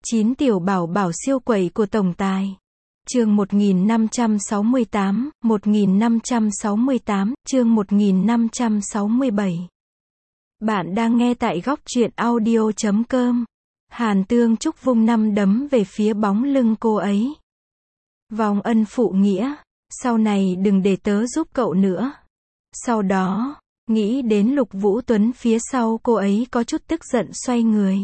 9 tiểu bảo bảo siêu quẩy của tổng tài. Chương 1568, 1568, chương 1567. Bạn đang nghe tại góc truyện audio.com. Hàn Tương Trúc vung 5 đấm về phía bóng lưng cô ấy. Vòng ân phụ nghĩa, sau này đừng để tớ giúp cậu nữa. Sau đó, nghĩ đến Lục Vũ Tuấn phía sau cô ấy có chút tức giận xoay người.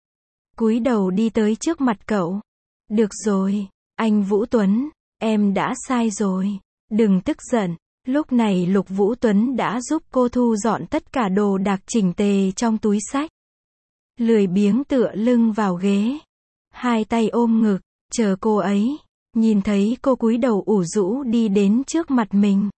Cúi đầu đi tới trước mặt cậu. Được rồi, anh Vũ Tuấn, em đã sai rồi. Đừng tức giận. Lúc này Lục Vũ Tuấn đã giúp cô thu dọn tất cả đồ đạc chỉnh tề trong túi xách. Lười biếng tựa lưng vào ghế. Hai tay ôm ngực, chờ cô ấy. Nhìn thấy cô cúi đầu ủ rũ đi đến trước mặt mình.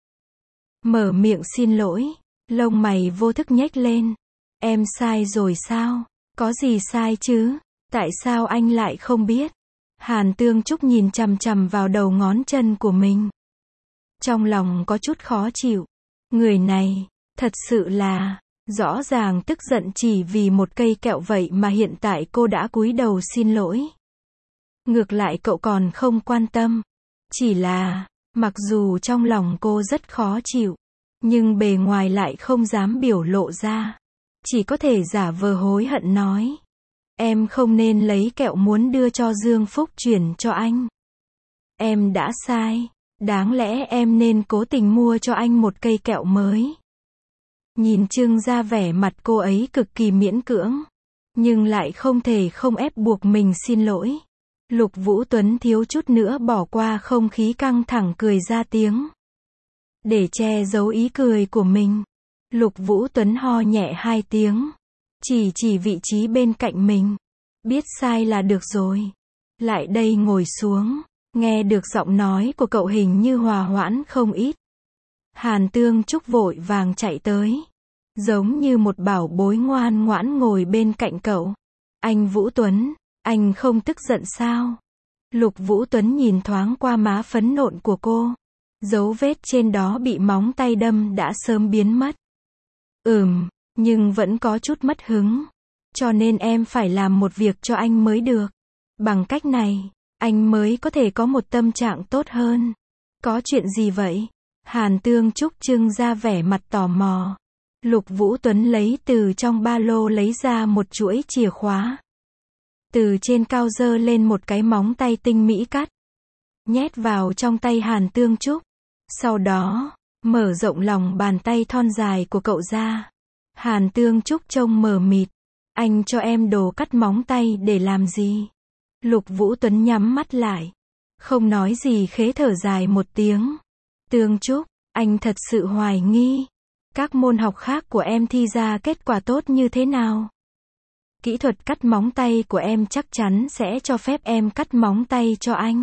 Mở miệng xin lỗi. Lông mày vô thức nhếch lên. Em sai rồi sao? Có gì sai chứ? Tại sao anh lại không biết? Hàn Tương Trúc nhìn chằm chằm vào đầu ngón chân của mình. Trong lòng có chút khó chịu. Người này, thật sự là, rõ ràng tức giận chỉ vì một cây kẹo vậy mà hiện tại cô đã cúi đầu xin lỗi. Ngược lại cậu còn không quan tâm. Chỉ là, mặc dù trong lòng cô rất khó chịu, nhưng bề ngoài lại không dám biểu lộ ra. Chỉ có thể giả vờ hối hận nói. Em không nên lấy kẹo muốn đưa cho Dương Phúc chuyển cho anh. Em đã sai. Đáng lẽ em nên cố tình mua cho anh một cây kẹo mới. Nhìn Trương ra vẻ mặt cô ấy cực kỳ miễn cưỡng. Nhưng lại không thể không ép buộc mình xin lỗi. Lục Vũ Tuấn thiếu chút nữa bỏ qua không khí căng thẳng cười ra tiếng. Để che giấu ý cười của mình. Lục Vũ Tuấn ho nhẹ 2 tiếng. Chỉ vị trí bên cạnh mình. Biết sai là được rồi. Lại đây ngồi xuống. Nghe được giọng nói của cậu hình như hòa hoãn không ít. Hàn Tương Trúc vội vàng chạy tới. Giống như một bảo bối ngoan ngoãn ngồi bên cạnh cậu. Anh Vũ Tuấn, anh không tức giận sao? Lục Vũ Tuấn nhìn thoáng qua má phấn nộn của cô. Dấu vết trên đó bị móng tay đâm đã sớm biến mất. Nhưng vẫn có chút mất hứng. Cho nên em phải làm một việc cho anh mới được. Bằng cách này, anh mới có thể có một tâm trạng tốt hơn. Có chuyện gì vậy? Hàn Tương Trúc trưng ra vẻ mặt tò mò. Lục Vũ Tuấn lấy từ trong ba lô lấy ra một chuỗi chìa khóa. Từ trên cao giơ lên một cái móng tay tinh mỹ cắt. Nhét vào trong tay Hàn Tương Trúc. Sau đó, mở rộng lòng bàn tay thon dài của cậu ra. Hàn Tương Trúc trông mờ mịt. Anh cho em đồ cắt móng tay để làm gì? Lục Vũ Tuấn nhắm mắt lại. Không nói gì khế thở dài một tiếng. Tương Trúc, anh thật sự hoài nghi. Các môn học khác của em thi ra kết quả tốt như thế nào? Kỹ thuật cắt móng tay của em chắc chắn sẽ cho phép em cắt móng tay cho anh.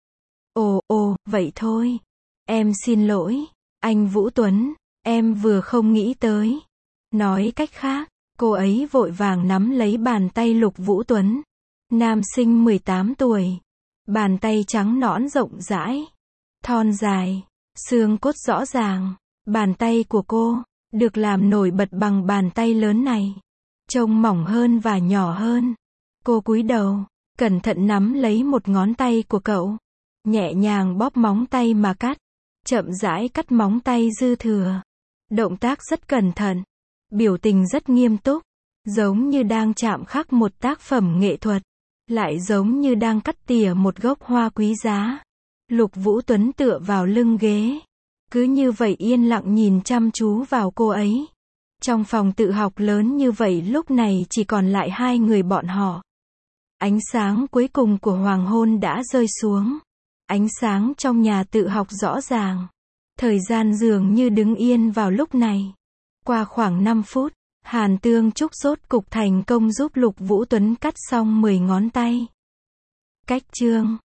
Ồ, vậy thôi. Em xin lỗi. Anh Vũ Tuấn, em vừa không nghĩ tới. Nói cách khác, cô ấy vội vàng nắm lấy bàn tay Lục Vũ Tuấn. Nam sinh 18 tuổi. Bàn tay trắng nõn rộng rãi. Thon dài. Xương cốt rõ ràng. Bàn tay của cô, được làm nổi bật bằng bàn tay lớn này. Trông mỏng hơn và nhỏ hơn. Cô cúi đầu, cẩn thận nắm lấy một ngón tay của cậu. Nhẹ nhàng bóp móng tay mà cắt. Chậm rãi cắt móng tay dư thừa. Động tác rất cẩn thận. Biểu tình rất nghiêm túc. Giống như đang chạm khắc một tác phẩm nghệ thuật. Lại giống như đang cắt tỉa một gốc hoa quý giá. Lục Vũ Tuấn tựa vào lưng ghế. Cứ như vậy yên lặng nhìn chăm chú vào cô ấy. Trong phòng tự học lớn như vậy lúc này chỉ còn lại hai người bọn họ. Ánh sáng cuối cùng của hoàng hôn đã rơi xuống. Ánh sáng trong nhà tự học rõ ràng. Thời gian dường như đứng yên vào lúc này. Qua khoảng 5 phút, Hàn Tương Trúc rốt cục thành công giúp Lục Vũ Tuấn cắt xong 10 ngón tay. Cách chương